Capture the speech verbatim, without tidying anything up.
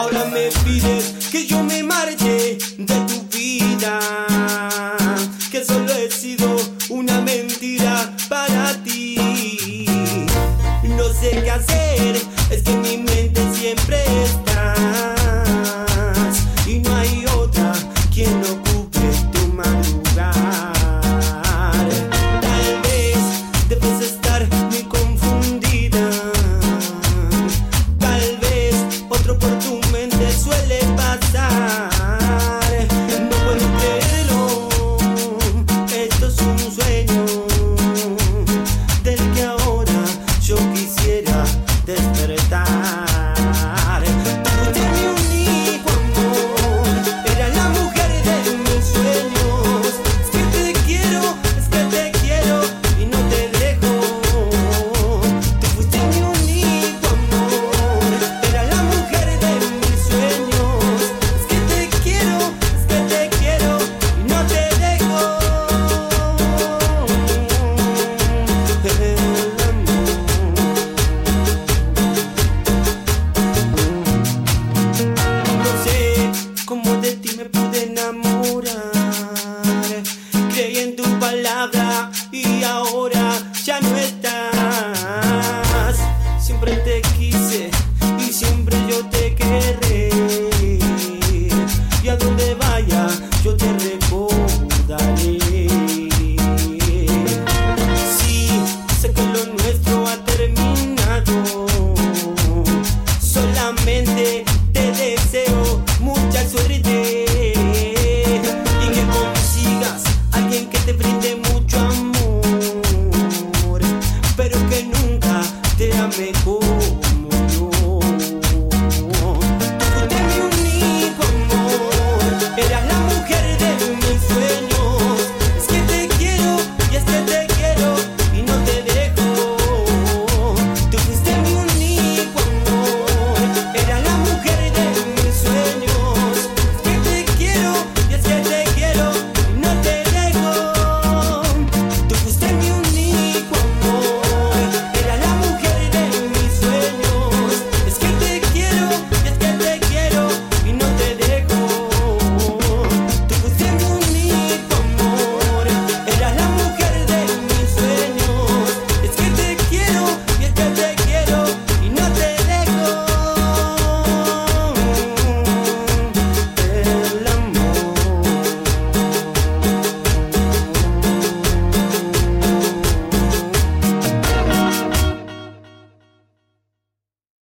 Ahora me pides que yo me marche de tu vida, que solo he sido una mentira para ti. No sé qué hacer, es que en mi mente siempre estás y no hay otra quien ocupe tu madrugar. Tal vez debes estar muy confundida, tal vez otro por tu mente suele pasar. No puedo creerlo, esto es un sueño del que ahora yo quisiera despertar. Fuiste mi único amor, era la mujer de mis sueños. Es que te quiero, es que te quiero y no te dejo. Tú fuiste mi único amor, era la mujer de mis sueños. Es que te quiero, es que te quiero y no te dejo. El amor. No sé cómo de ti me pude enamorar. Creí en tu palabra y ahora ya no estás. Siempre te quise